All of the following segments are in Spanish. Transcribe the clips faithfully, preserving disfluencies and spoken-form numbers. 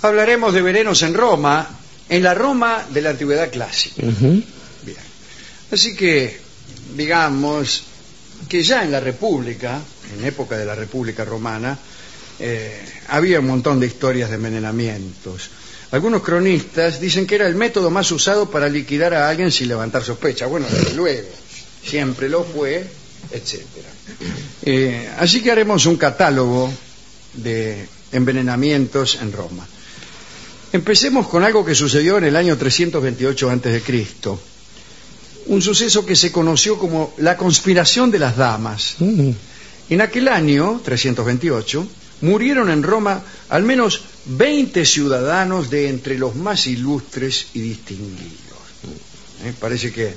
Hablaremos de venenos en Roma, en la Roma de la Antigüedad Clásica. Uh-huh. Bien. Así que, digamos que ya en la República, en época de la República Romana, eh, había un montón de historias de envenenamientos. Algunos cronistas dicen que era el método más usado para liquidar a alguien sin levantar sospecha. Bueno, desde luego, siempre lo fue, etcétera. Eh, así que haremos un catálogo de envenenamientos en Roma. Empecemos con algo que sucedió en el año trescientos veintiocho antes de Cristo. Un suceso que se conoció como la conspiración de las damas. Uh-huh. En aquel año, trescientos veintiocho, murieron en Roma al menos veinte ciudadanos de entre los más ilustres y distinguidos. ¿Eh? Parece que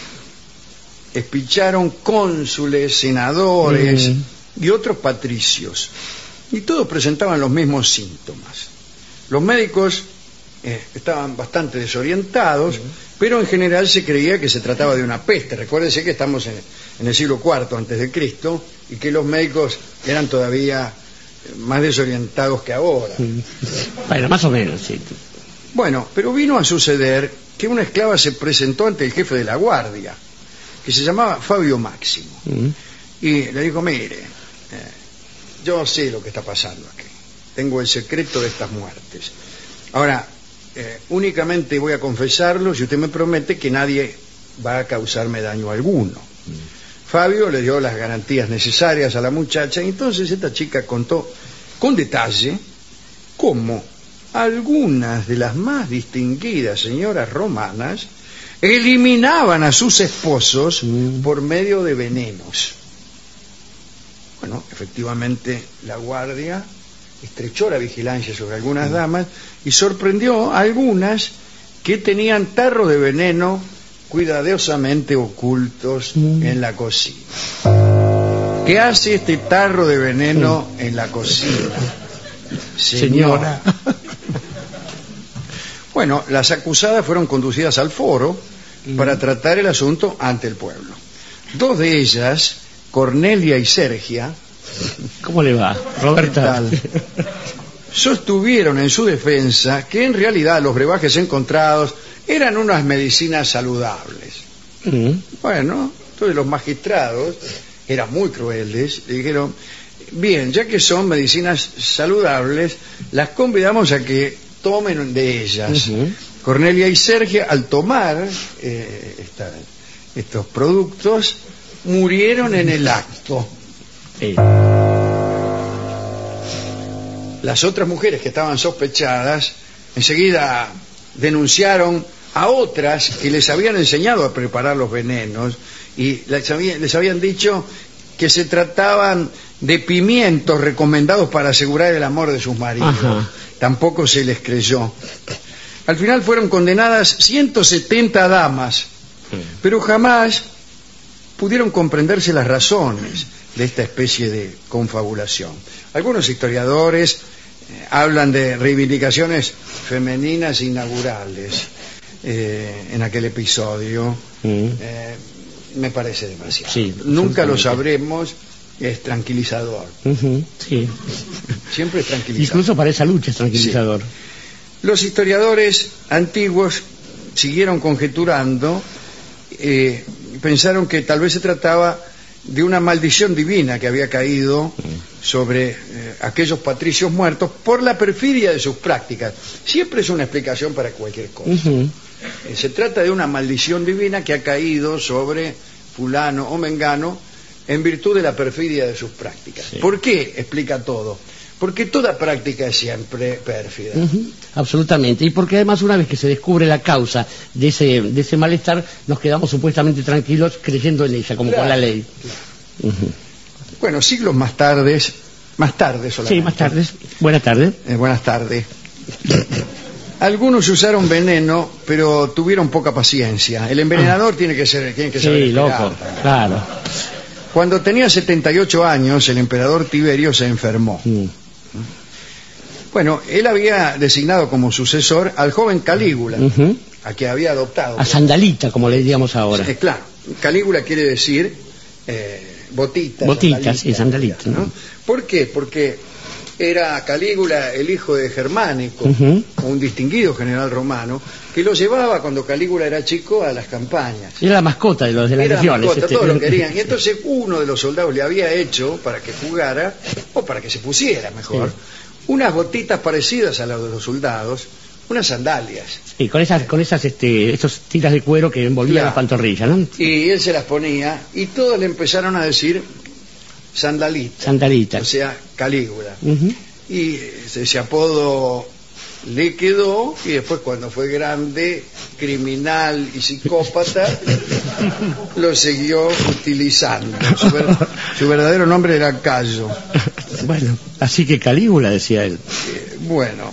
espicharon cónsules, senadores uh-huh. y otros patricios. Y todos presentaban los mismos síntomas. Los médicos eh, estaban bastante desorientados, uh-huh. pero en general se creía que se trataba de una peste. Recuérdense que estamos en, en el siglo cuarto antes de Cristo y que los médicos eran todavía más desorientados que ahora. Bueno, más o menos, sí. Bueno, pero vino a suceder que una esclava se presentó ante el jefe de la guardia, que se llamaba Fabio Máximo, uh-huh. y le dijo: mire, eh, yo sé lo que está pasando aquí, tengo el secreto de estas muertes. Ahora, eh, únicamente voy a confesarlo si usted me promete que nadie va a causarme daño alguno. Uh-huh. Fabio le dio las garantías necesarias a la muchacha y entonces esta chica contó con detalle cómo algunas de las más distinguidas señoras romanas eliminaban a sus esposos mm. por medio de venenos. Bueno, efectivamente la guardia estrechó la vigilancia sobre algunas mm. damas y sorprendió a algunas que tenían tarro de veneno cuidadosamente ocultos mm. en la cocina. ¿Qué hace este tarro de veneno mm. en la cocina, señora? Señora. Bueno, las acusadas fueron conducidas al foro mm. para tratar el asunto ante el pueblo. Dos de ellas, Cornelia y Sergia, ¿cómo le va, Roberta? Sostuvieron en su defensa que en realidad los brebajes encontrados eran unas medicinas saludables. Mm. Bueno, entonces los magistrados eran muy crueles, le dijeron: bien, ya que son medicinas saludables, las convidamos a que tomen de ellas. Uh-huh. Cornelia y Sergia, al tomar eh, esta, estos productos, murieron en el acto. Sí. Las otras mujeres que estaban sospechadas enseguida denunciaron a otras que les habían enseñado a preparar los venenos y les habían, les habían dicho que se trataban de pimientos recomendados para asegurar el amor de sus maridos. Ajá. Tampoco se les creyó. Al final fueron condenadas ciento setenta damas, pero jamás pudieron comprenderse las razones de esta especie de confabulación. Algunos historiadores eh, hablan de reivindicaciones femeninas inaugurales eh, en aquel episodio. Mm. Eh, me parece demasiado. Sí, nunca lo sabremos. Es tranquilizador. Uh-huh, sí. Siempre es tranquilizador. Incluso para esa lucha es tranquilizador. Sí. Los historiadores antiguos siguieron conjeturando, eh, pensaron que tal vez se trataba de una maldición divina que había caído sobre eh, aquellos patricios muertos por la perfidia de sus prácticas. Siempre es una explicación para cualquier cosa. Uh-huh. Eh, se trata de una maldición divina que ha caído sobre fulano o mengano en virtud de la perfidia de sus prácticas. Sí. ¿Por qué? Explica todo. Porque toda práctica es siempre pérfida. Uh-huh, absolutamente. Y porque además una vez que se descubre la causa de ese, de ese malestar, nos quedamos supuestamente tranquilos creyendo en ella, como claro. con la ley. Uh-huh. Bueno, siglos más tarde, más tarde solamente. Sí, más tarde. Buenas tardes. Eh, buenas tardes. Algunos usaron veneno, pero tuvieron poca paciencia. El envenenador ah. tiene que ser, tiene que ser. Sí, loco, claro. Cuando tenía setenta y ocho años, el emperador Tiberio se enfermó. Mm. Bueno, él había designado como sucesor al joven Calígula, uh-huh. a quien había adoptado. A Sandalita, como le diríamos ahora. Eh, claro, Calígula quiere decir eh, botita. Botita, sí, Sandalita. ¿no? ¿no? ¿Por qué? Porque era Calígula el hijo de Germánico, Ujú. un distinguido general romano, que lo llevaba cuando Calígula era chico a las campañas. Era la mascota de los de las Era legiones. mascota, este. todos lo querían. Y entonces uno de los soldados le había hecho, para que jugara, o para que se pusiera mejor, Sí. unas botitas parecidas a las de los soldados, unas sandalias. Y con esas, con esas, este, esos tiras de cuero que envolvían Claro. las pantorrillas, ¿no? Y él se las ponía, y todos le empezaron a decir sandalita, Sandalitas. o sea, Calígula. Ujú. Y ese, ese apodo le quedó, y después cuando fue grande, criminal y psicópata, lo siguió utilizando. Su, ver- su verdadero nombre era Cayo. Bueno, así que Calígula, decía él. Eh, bueno,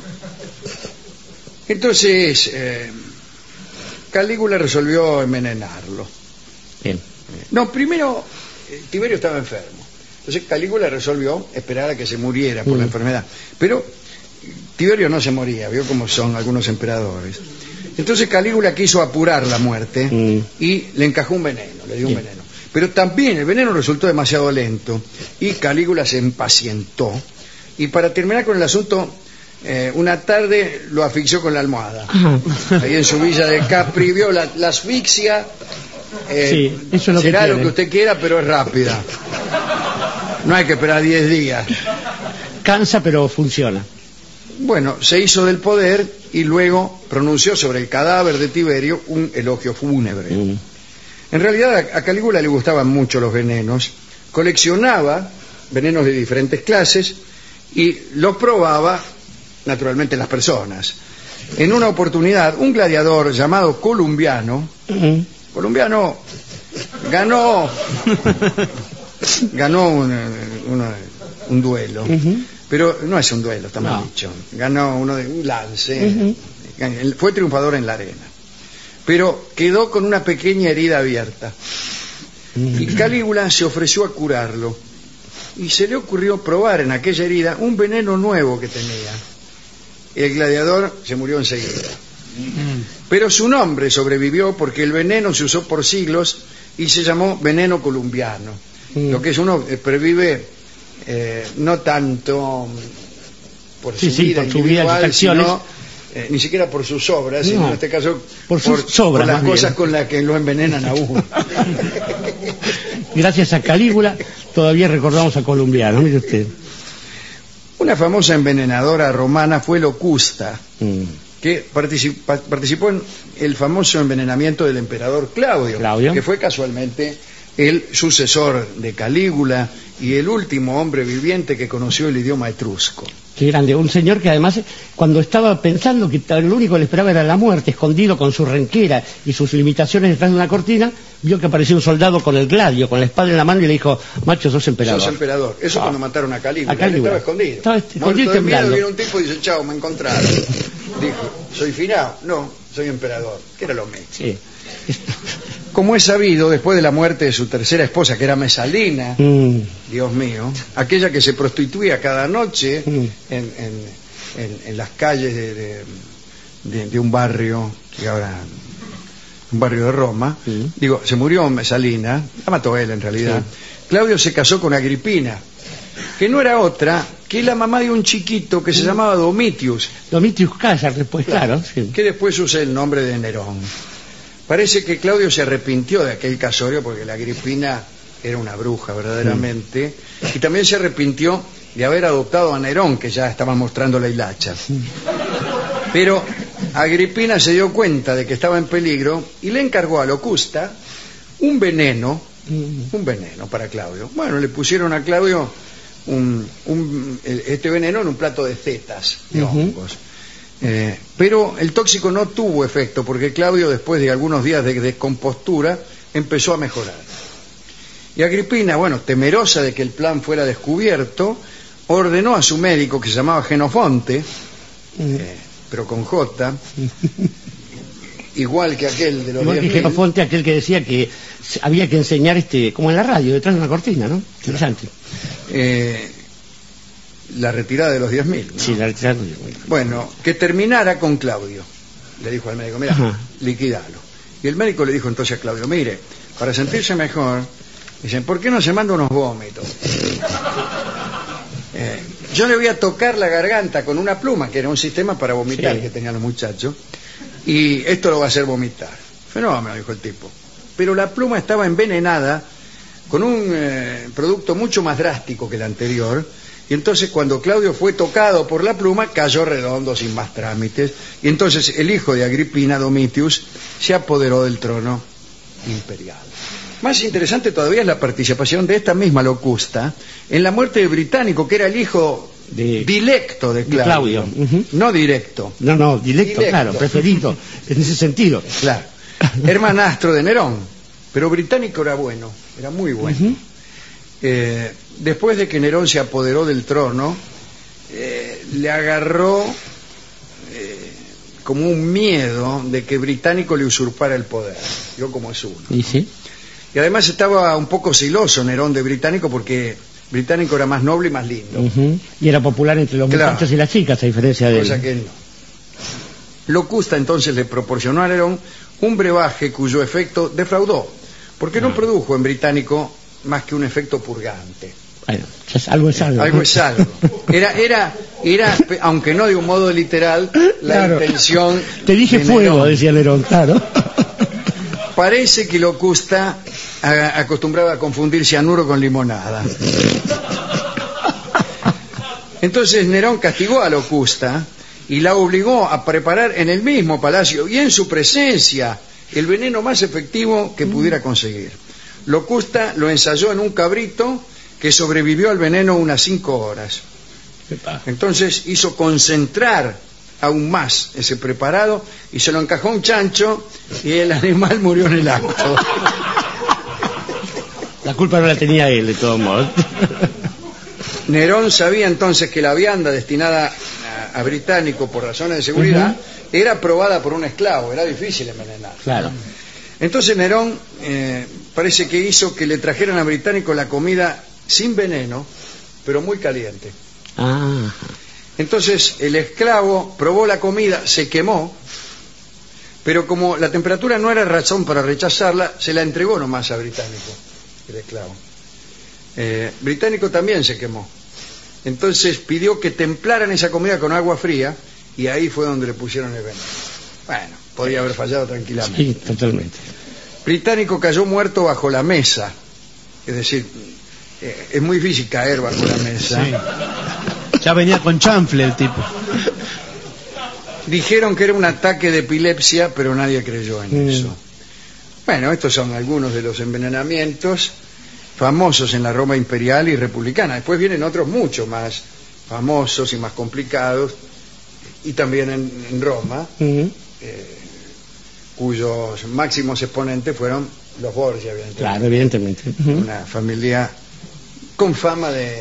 entonces eh, Calígula resolvió envenenarlo. Bien. No, primero eh, Tiberio estaba enfermo. Entonces Calígula resolvió esperar a que se muriera por Mm. la enfermedad. Pero Tiberio no se moría, vio cómo son algunos emperadores. Entonces Calígula quiso apurar la muerte Mm. y le encajó un veneno, le dio un Bien. veneno. Pero también el veneno resultó demasiado lento y Calígula se impacientó. Y para terminar con el asunto, eh, una tarde lo asfixió con la almohada. Ajá. Ahí en su villa de Capri, vio la, la asfixia. eh, Sí, eso es lo que será lo tiene. que usted quiera, pero es rápida. No hay que esperar diez días. Cansa, pero funciona. Bueno, se hizo del poder y luego pronunció sobre el cadáver de Tiberio un elogio fúnebre. Mm. En realidad a a Calígula le gustaban mucho los venenos, coleccionaba venenos de diferentes clases y los probaba naturalmente en las personas. En una oportunidad, un gladiador llamado Columbiano, Mm. Columbiano ganó ganó un, una- un duelo, Ujú. pero no es un duelo, está mal No. dicho. Ganó uno de un lance, Ujú. Él fue triunfador en la arena, pero quedó con una pequeña herida abierta. Y Calígula se ofreció a curarlo y se le ocurrió probar en aquella herida un veneno nuevo que tenía. El gladiador se murió enseguida, pero su nombre sobrevivió porque el veneno se usó por siglos y se llamó veneno columbiano. Mm. Lo que es uno eh, pervive eh, no tanto por Sí, su sí, vida por su vida y sus individual, acciones. sino, eh, ni siquiera por sus obras, sino No, en este caso por sus sobras, por las más cosas bien. con las que lo envenenan a uno. Gracias a Calígula todavía recordamos a Columbiano, mire usted. Una famosa envenenadora romana fue Locusta, Mm. que participa- participó en el famoso envenenamiento del emperador Claudio, Claudio. que fue casualmente el sucesor de Calígula y el último hombre viviente que conoció el idioma etrusco. Qué grande, un señor que además cuando estaba pensando que lo único que le esperaba era la muerte, escondido con su renquera y sus limitaciones detrás de una cortina, vio que apareció un soldado con el gladio, con la espada en la mano y le dijo, macho, sos emperador. Sos emperador. Eso Ah. cuando mataron a Calígula. A Calígula. Él estaba escondido. Estaba este- escondido y Muerto de miedo, temblando. viene un tipo y dice, chao, me encontraron. Dijo, ¿soy finado? No, soy emperador. Que era lo mismo. Sí. Como es sabido, después de la muerte de su tercera esposa, que era Mesalina, Mm. Dios mío, aquella que se prostituía cada noche Mm. en, en- en- en las calles de, de- de- de un barrio, que ahora un barrio de Roma, Mm. digo, se murió Mesalina, la mató él en realidad. Claudio se casó con Agripina, que no era otra que la mamá de un chiquito que se llamaba Domitius, Domitius Caesar, después, claro. Sí. que después usa el nombre de Nerón. Parece que Claudio se arrepintió de aquel casorio porque la Agripina era una bruja verdaderamente, y también se arrepintió de haber adoptado a Nerón, que ya estaba mostrando la hilacha. Pero Agripina se dio cuenta de que estaba en peligro y le encargó a Locusta un veneno, un veneno para Claudio. Bueno, le pusieron a Claudio un, un- este veneno en un plato de setas, de Ujú. hongos. Eh, pero el tóxico no tuvo efecto porque Claudio, después de algunos días de descompostura, empezó a mejorar. Y Agripina, bueno, temerosa de que el plan fuera descubierto, ordenó a su médico, que se llamaba Genofonte, eh, pero con J, igual que aquel de los Igual que diez mil, Genofonte, aquel que decía que se- había que enseñar, este como en la radio, detrás de una cortina, ¿no? Interesante. eh, la retirada de los diez mil. ¿no? Sí, la la- Bueno, que terminara con Claudio. Le dijo al médico, mira, Ajá. liquidalo. Y el médico le dijo entonces a Claudio, mire, para sentirse mejor, dicen, ¿por qué no se manda unos vómitos? Eh, yo le voy a tocar la garganta con una pluma, que era un sistema para vomitar Sí. que tenían los muchachos, y esto lo va a hacer vomitar. Fenómeno, dijo el tipo. Pero la pluma estaba envenenada con un eh, producto mucho más drástico que el anterior, y entonces cuando Claudio fue tocado por la pluma, cayó redondo sin más trámites, y entonces el hijo de Agripina, Domitius, se apoderó del trono imperial. Más interesante todavía es la participación de esta misma Locusta en la muerte de Británico, que era el hijo De- dilecto de de Claudio, Claudio, ujú. no directo, No, no, directo, Directo. claro, preferido, en ese sentido. claro, hermanastro de Nerón, pero Británico era bueno, era muy bueno. Ujú. Eh, después de que Nerón se apoderó del trono, eh, le agarró eh, como un miedo de que Británico le usurpara el poder. Yo como es uno. ¿Y sí? Y además estaba un poco celoso Nerón de Británico porque Británico era más noble y más lindo, Ujú. Y era popular entre los Claro. muchachos y las chicas, a diferencia de cosa él. que él no. Locusta entonces le proporcionó a Nerón un brebaje cuyo efecto defraudó, porque no Ah. produjo en Británico más que un efecto purgante. Bueno, ya es- algo es algo. Algo es algo. Era, era, era, aunque no de un modo literal, la Claro. intención. Te dije de fuego, Nerón. decía Nerón, claro. Parece que Locusta a- acostumbraba a confundir cianuro con limonada. Entonces Nerón castigó a Locusta y la obligó a preparar en el mismo palacio y en su presencia el veneno más efectivo que pudiera conseguir. Locusta lo ensayó en un cabrito que sobrevivió al veneno unas cinco horas. Entonces hizo concentrar aún más ese preparado y se lo encajó a un chancho y el animal murió en el acto. La culpa no la tenía él, de todos modos. Nerón sabía entonces que la vianda destinada a, a Británico por razones de seguridad Uh-huh. era probada por un esclavo, era difícil envenenar. Claro. Entonces Nerón eh, parece que hizo que le trajeran a Británico la comida sin veneno, pero muy caliente. Ah, Entonces el esclavo probó la comida, se quemó, pero como la temperatura no era razón para rechazarla, se la entregó nomás a Británico, el esclavo. Eh, Británico también se quemó. Entonces pidió que templaran esa comida con agua fría y ahí fue donde le pusieron el veneno. Bueno, podía haber fallado tranquilamente. sí, totalmente. Británico cayó muerto bajo la mesa. Es decir, eh, es muy difícil caer bajo la mesa. Sí. Ya venía con chanfle el tipo. Dijeron que era un ataque de epilepsia, pero nadie creyó en Mm. eso. Bueno, estos son algunos de los envenenamientos famosos en la Roma imperial y republicana. Después vienen otros mucho más famosos y más complicados, y también en, en Roma, Ujú. eh, cuyos máximos exponentes fueron los Borgia, evidentemente. Claro, evidentemente. Ujú. Una familia con fama de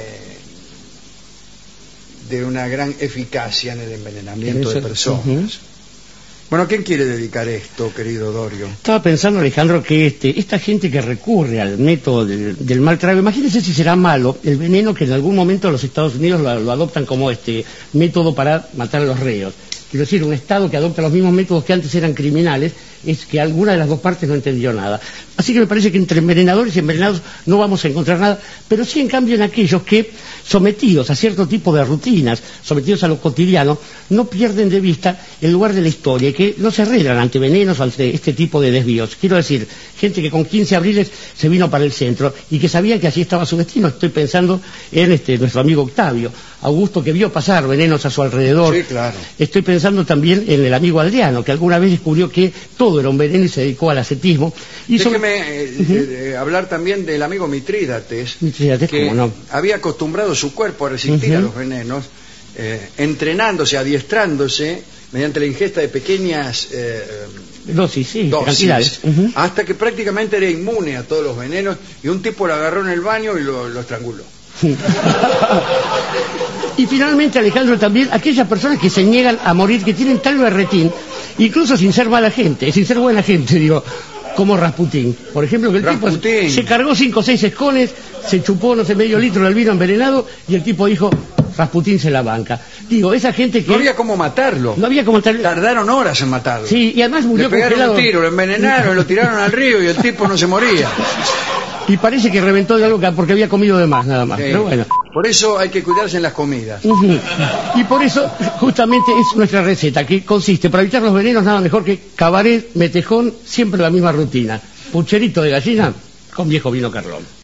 de una gran eficacia en el envenenamiento de Eso- personas. ujú. Bueno, ¿a quién quiere dedicar esto, querido Dorio? Estaba pensando, Alejandro, que este, esta gente que recurre al método del, del maltrato, imagínense si será malo el veneno que en algún momento los Estados Unidos lo, lo adoptan como este método para matar a los reos. Quiero decir, un Estado que adopta los mismos métodos que antes eran criminales, es que alguna de las dos partes no entendió nada. Así que me parece que entre envenenadores y envenenados no vamos a encontrar nada, pero sí en cambio en aquellos que, sometidos a cierto tipo de rutinas, sometidos a lo cotidiano, no pierden de vista el lugar de la historia y que no se arreglan ante venenos o ante este tipo de desvíos. Quiero decir, gente que con quince abriles se vino para el centro y que sabía que así estaba su destino. Estoy pensando en este nuestro amigo Octavio, Augusto, que vio pasar venenos a su alrededor. Sí, claro. Estoy pensando también en el amigo Adriano, que alguna vez descubrió que todo era un veneno y se dedicó al ascetismo. Y sobre- Déjeme eh, eh, eh, hablar también del amigo Mitrídates, Mitrídates, que cómo no. había acostumbrado su cuerpo a resistir Ujú. a los venenos, eh, entrenándose, adiestrándose mediante la ingesta de pequeñas eh, Dosis, sí, dosis, cantidades. Ujú. hasta que prácticamente era inmune a todos los venenos, y un tipo lo agarró en el baño y lo, lo estranguló. Y finalmente, Alejandro, también aquellas personas que se niegan a morir, que tienen tal berretín, incluso sin ser mala gente, sin ser buena gente, digo, como Rasputín. Por ejemplo, que el Rasputín. tipo se cargó cinco o seis escones, se chupó, no sé, medio litro del vino envenenado, y el tipo dijo, Rasputín se la banca. Digo, esa gente que... No había cómo matarlo. no había como tal... Tardaron horas en matarlo. Sí, y además Le murió pegaron congelado. un tiro, lo envenenaron, lo tiraron al río y el tipo no se moría. Y parece que reventó de algo que- porque había comido de más, nada más. Sí. Pero bueno. Por eso hay que cuidarse en las comidas. Uh-huh. Y por eso, justamente, es nuestra receta, que consiste, para evitar los venenos, nada mejor que cabaret, metejón, siempre la misma rutina. Pucherito de gallina con viejo vino Carlón.